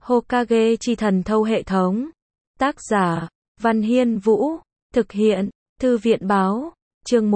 Hokage chi thần thâu hệ thống. Tác giả, Văn Hiên Vũ. Thực hiện, Thư viện báo. Chương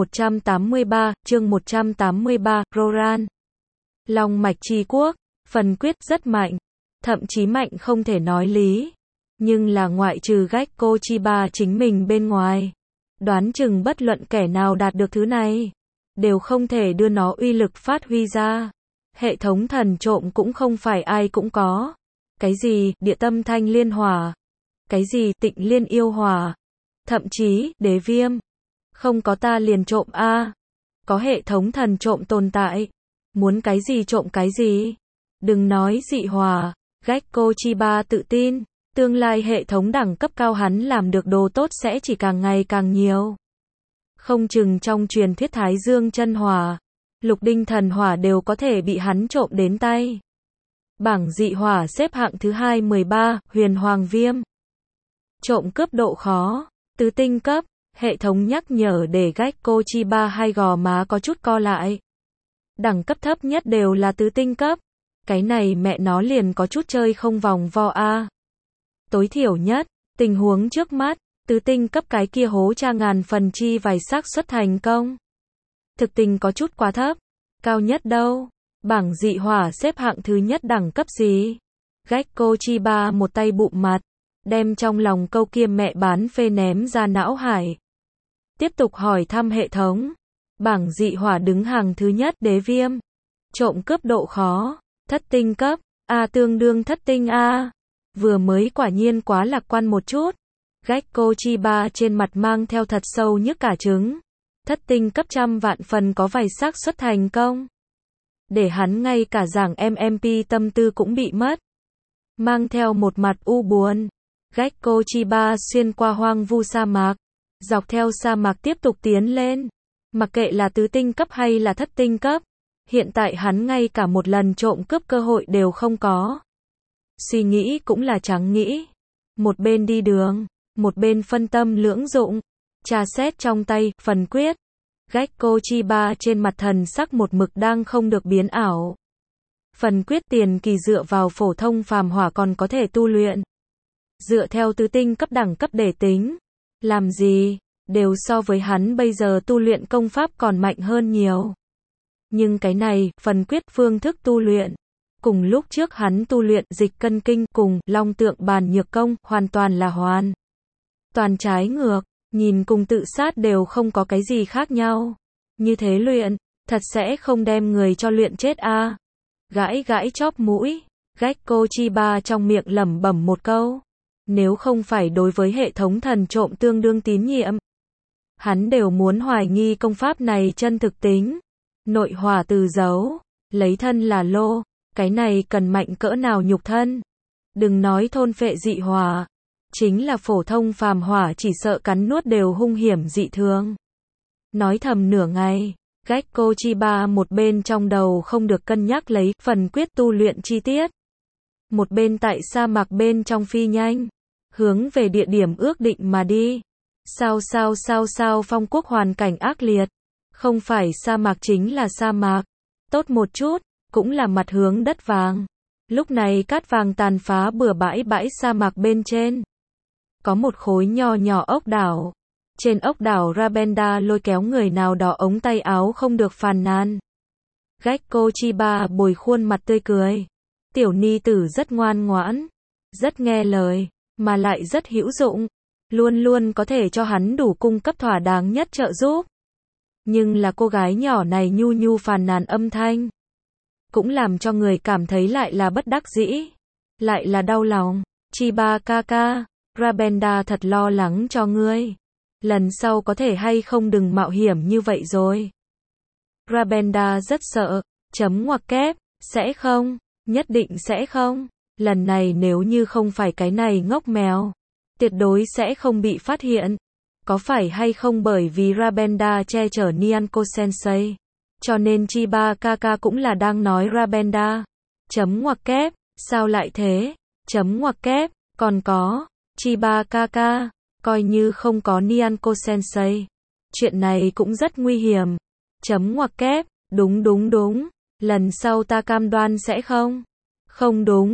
183, Roran. Long mạch chi quốc, phần quyết rất mạnh. Thậm chí mạnh không thể nói lý. Nhưng là ngoại trừ Gekko Chiba chính mình bên ngoài. Đoán chừng bất luận kẻ nào đạt được thứ này. Đều không thể đưa nó uy lực phát huy ra. Hệ thống thần trộm cũng không phải ai cũng có. Cái gì, địa tâm thanh liên hỏa. Cái gì, tịnh liên yêu hỏa. Thậm chí, đế viêm. Không có ta liền trộm a. Có hệ thống thần trộm tồn tại. Muốn cái gì trộm cái gì. Đừng nói dị hỏa. Gekko Chiba tự tin. Tương lai hệ thống đẳng cấp cao hắn làm được đồ tốt sẽ chỉ càng ngày càng nhiều. Không chừng trong truyền thuyết Thái Dương chân hỏa, Lục Đinh thần hỏa đều có thể bị hắn trộm đến tay. Bảng dị hỏa xếp hạng thứ 13, Huyền Hoàng Viêm. Trộm cướp độ khó, tứ tinh cấp, hệ thống nhắc nhở để Gekko Chiba hai gò má có chút co lại. Đẳng cấp thấp nhất đều là tứ tinh cấp. Cái này mẹ nó liền có chút chơi không vòng vo a. Tối thiểu nhất, tình huống trước mắt, tứ tinh cấp cái kia hố tra ngàn phần chi vài xác suất thành công. Thực tình có chút quá thấp. Cao nhất đâu? Bảng dị hỏa xếp hạng thứ nhất đẳng cấp gì? Gekko Chiba một tay bụm mặt, đem trong lòng câu kia mẹ bán phê ném ra não hải. Tiếp tục hỏi thăm hệ thống. Bảng dị hỏa đứng hàng thứ nhất đế viêm. Trộm cướp độ khó, thất tinh cấp, A tương đương thất tinh A. Vừa mới quả nhiên quá lạc quan một chút. Gekko Chiba trên mặt mang theo thật sâu nhức cả trứng. Thất tinh cấp trăm vạn phần có vài xác suất thành công. Để hắn ngay cả giảng MMP tâm tư cũng bị mất. Mang theo một mặt u buồn. Gekko Chiba xuyên qua hoang vu sa mạc. Dọc theo sa mạc tiếp tục tiến lên. Mặc kệ là tứ tinh cấp hay là thất tinh cấp. Hiện tại hắn ngay cả một lần trộm cướp cơ hội đều không có. Suy nghĩ cũng là trắng nghĩ. Một bên đi đường, một bên phân tâm lưỡng dụng. Tra xét trong tay, phần quyết. Gekko Chiba trên mặt thần sắc một mực đang không được biến ảo. Phần quyết tiền kỳ dựa vào phổ thông phàm hỏa còn có thể tu luyện. Dựa theo tứ tinh cấp đẳng cấp để tính. Làm gì, đều so với hắn bây giờ tu luyện công pháp còn mạnh hơn nhiều. Nhưng cái này, phần quyết phương thức tu luyện. Cùng lúc trước hắn tu luyện dịch cân kinh cùng long tượng bàn nhược công hoàn toàn là toàn trái ngược, nhìn cùng tự sát đều không có cái gì khác nhau. Như thế luyện, thật sẽ không đem người cho luyện chết a. Gãi gãi chóp mũi, Gekko Chiba trong miệng lẩm bẩm một câu. Nếu không phải đối với hệ thống thần trộm tương đương tín nhiệm, hắn đều muốn hoài nghi công pháp này chân thực tính. Nội hỏa từ dấu, lấy thân là lô. Cái này cần mạnh cỡ nào nhục thân. Đừng nói thôn phệ dị hỏa. Chính là phổ thông phàm hỏa chỉ sợ cắn nuốt đều hung hiểm dị thường. Nói thầm nửa ngày, Gekko Chiba một bên trong đầu không được cân nhắc lấy phần quyết tu luyện chi tiết. Một bên tại sa mạc bên trong phi nhanh. Hướng về địa điểm ước định mà đi. Sao phong quốc hoàn cảnh ác liệt. Không phải sa mạc chính là sa mạc. Tốt một chút. Cũng là mặt hướng đất vàng. Lúc này cát vàng tàn phá bừa bãi sa mạc bên trên. Có một khối nho nhỏ ốc đảo. Trên ốc đảo Rabenda lôi kéo người nào đó ống tay áo không được phàn nàn. Gekko Chiba bồi khuôn mặt tươi cười. Tiểu ni tử rất ngoan ngoãn. Rất nghe lời. Mà lại rất hữu dụng. Luôn luôn có thể cho hắn đủ cung cấp thỏa đáng nhất trợ giúp. Nhưng là cô gái nhỏ này nhu phàn nàn âm thanh. Cũng làm cho người cảm thấy lại là bất đắc dĩ. Lại là đau lòng. Chiba kaka, Rabenda thật lo lắng cho ngươi. Lần sau có thể hay không đừng mạo hiểm như vậy rồi. Rabenda rất sợ. Chấm ngoặc kép. Sẽ không. Nhất định sẽ không. Lần này nếu như không phải cái này ngốc mèo. Tuyệt đối sẽ không bị phát hiện. Có phải hay không bởi vì Rabenda che chở Nyanko Sensei. Cho nên Chiba kaka cũng là đang nói Rabenda. Chấm ngoặc kép, sao lại thế? Chấm ngoặc kép, còn có, Chiba kaka, coi như không có Nyanko Sensei. Chuyện này cũng rất nguy hiểm. Chấm ngoặc kép, đúng. Lần sau ta cam đoan sẽ không. Không đúng,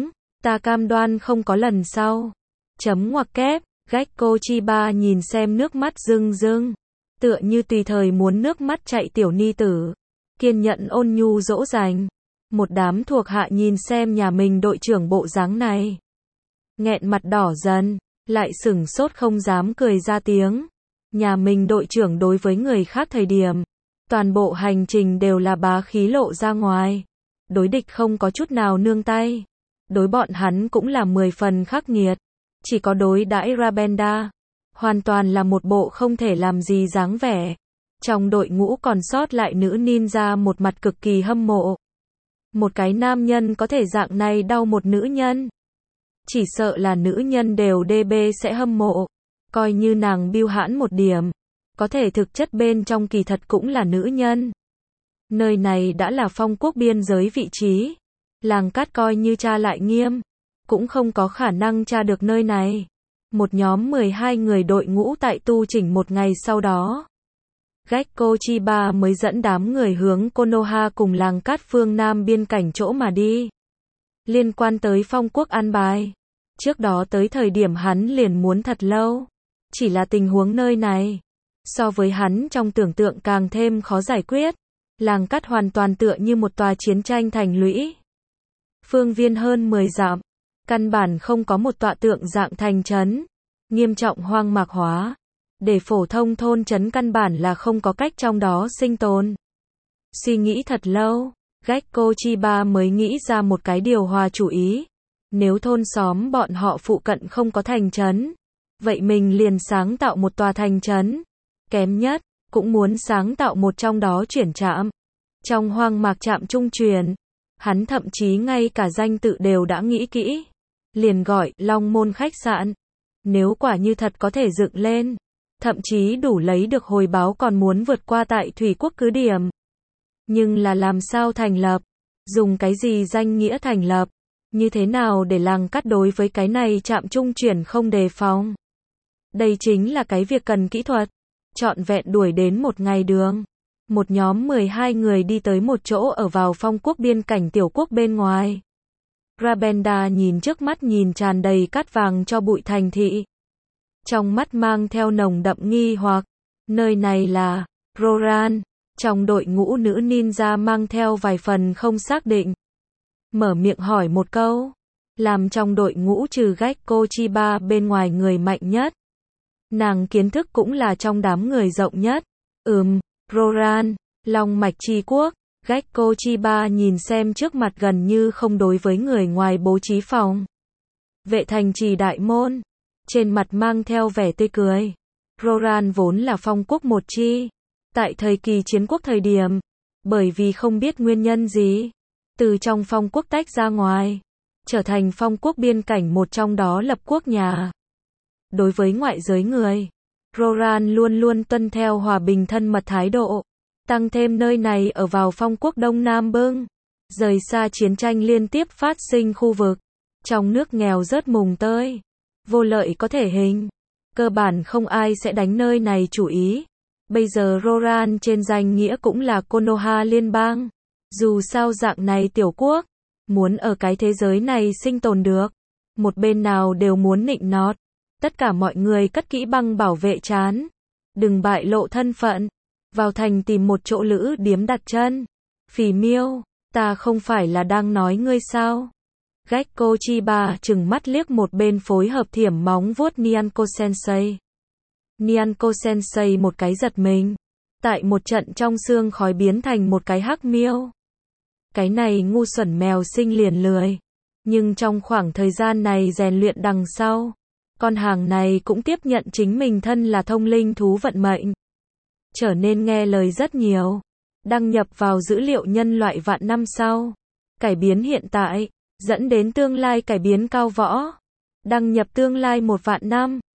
Ta cam đoan không có lần sau. Chấm ngoặc kép, Gecko Chiba nhìn xem nước mắt rưng rưng. Tựa như tùy thời muốn nước mắt chạy tiểu ni tử. Kiên nhẫn ôn nhu dỗ dành. Một đám thuộc hạ nhìn xem nhà mình đội trưởng bộ dáng này. Nghẹn mặt đỏ dần, lại sửng sốt không dám cười ra tiếng. Nhà mình đội trưởng đối với người khác thời điểm. Toàn bộ hành trình đều là bá khí lộ ra ngoài. Đối địch không có chút nào nương tay. Đối bọn hắn cũng là 10 phần khắc nghiệt. Chỉ có đối đãi Rabenda. Hoàn toàn là một bộ không thể làm gì dáng vẻ. Trong đội ngũ còn sót lại nữ ninja một mặt cực kỳ hâm mộ. Một cái nam nhân có thể dạng này đau một nữ nhân. Chỉ sợ là nữ nhân đều DB sẽ hâm mộ. Coi như nàng biêu hãn một điểm. Có thể thực chất bên trong kỳ thật cũng là nữ nhân. Nơi này đã là phong quốc biên giới vị trí. Làng cát coi như tra lại nghiêm. Cũng không có khả năng tra được nơi này. Một nhóm 12 người đội ngũ tại tu chỉnh một ngày sau đó. Gecko Chiba mới dẫn đám người hướng Konoha cùng làng cát phương Nam biên cảnh chỗ mà đi. Liên quan tới phong quốc an bài. Trước đó tới thời điểm hắn liền muốn thật lâu. Chỉ là tình huống nơi này. So với hắn trong tưởng tượng càng thêm khó giải quyết. Làng cát hoàn toàn tựa như một tòa chiến tranh thành lũy. Phương viên hơn 10 dặm. Căn bản không có một tọa tượng dạng thành trấn. Nghiêm trọng hoang mạc hóa. Để phổ thông thôn trấn căn bản là không có cách trong đó sinh tồn. Suy nghĩ thật lâu, Gecko Chiba mới nghĩ ra một cái điều hòa chủ ý. Nếu thôn xóm bọn họ phụ cận không có thành trấn, vậy mình liền sáng tạo một tòa thành trấn. Kém nhất, cũng muốn sáng tạo một trong đó chuyển trạm. Trong hoang mạc trạm trung truyền, hắn thậm chí ngay cả danh tự đều đã nghĩ kỹ. Liền gọi Long Môn khách sạn. Nếu quả như thật có thể dựng lên, thậm chí đủ lấy được hồi báo còn muốn vượt qua tại Thủy Quốc cứ điểm. Nhưng là làm sao thành lập? Dùng cái gì danh nghĩa thành lập? Như thế nào để làng cát đối với cái này trạm trung chuyển không đề phòng? Đây chính là cái việc cần kỹ thuật. Trọn vẹn đuổi đến một ngày đường. Một nhóm 12 người đi tới một chỗ ở vào phong quốc biên cảnh tiểu quốc bên ngoài. Rabenda nhìn trước mắt nhìn tràn đầy cát vàng cho bụi thành thị. Trong mắt mang theo nồng đậm nghi hoặc. Nơi này là Roran. Trong đội ngũ nữ ninja mang theo vài phần không xác định. Mở miệng hỏi một câu. Làm trong đội ngũ trừ Gecko Chiba bên ngoài người mạnh nhất. Nàng kiến thức cũng là trong đám người rộng nhất. Roran, Long mạch chi quốc. Gecko Chiba nhìn xem trước mặt gần như không đối với người ngoài bố trí phòng. Vệ thành trì đại môn. Trên mặt mang theo vẻ tươi cười. Roran vốn là phong quốc một chi. Tại thời kỳ chiến quốc thời điểm. Bởi vì không biết nguyên nhân gì. Từ trong phong quốc tách ra ngoài. Trở thành phong quốc biên cảnh một trong đó lập quốc nhà. Đối với ngoại giới người. Roran luôn luôn tuân theo hòa bình thân mật thái độ. Tăng thêm nơi này ở vào phong quốc Đông Nam Bưng. Rời xa chiến tranh liên tiếp phát sinh khu vực. Trong nước nghèo rớt mùng tơi. Vô lợi có thể hình. Cơ bản không ai sẽ đánh nơi này chủ ý. Bây giờ Roran trên danh nghĩa cũng là Konoha liên bang. Dù sao dạng này tiểu quốc. Muốn ở cái thế giới này sinh tồn được. Một bên nào đều muốn nịnh nọt. Tất cả mọi người cất kỹ băng bảo vệ trán. Đừng bại lộ thân phận. Vào thành tìm một chỗ lữ điếm đặt chân. Phỉ miêu, ta không phải là đang nói ngươi sao? Gecko Chiba trừng mắt liếc một bên phối hợp thiểm móng vuốt Nyanko Sensei. Nyanko Sensei một cái giật mình. Tại một trận trong xương khói biến thành một cái hắc miêu. Cái này ngu xuẩn mèo sinh liền lười. Nhưng trong khoảng thời gian này rèn luyện đằng sau. Con hàng này cũng tiếp nhận chính mình thân là thông linh thú vận mệnh. Trở nên nghe lời rất nhiều. Đăng nhập vào dữ liệu nhân loại vạn năm sau. Cải biến hiện tại. Dẫn đến tương lai cải biến cao võ. Đăng nhập tương lai 1 vạn năm.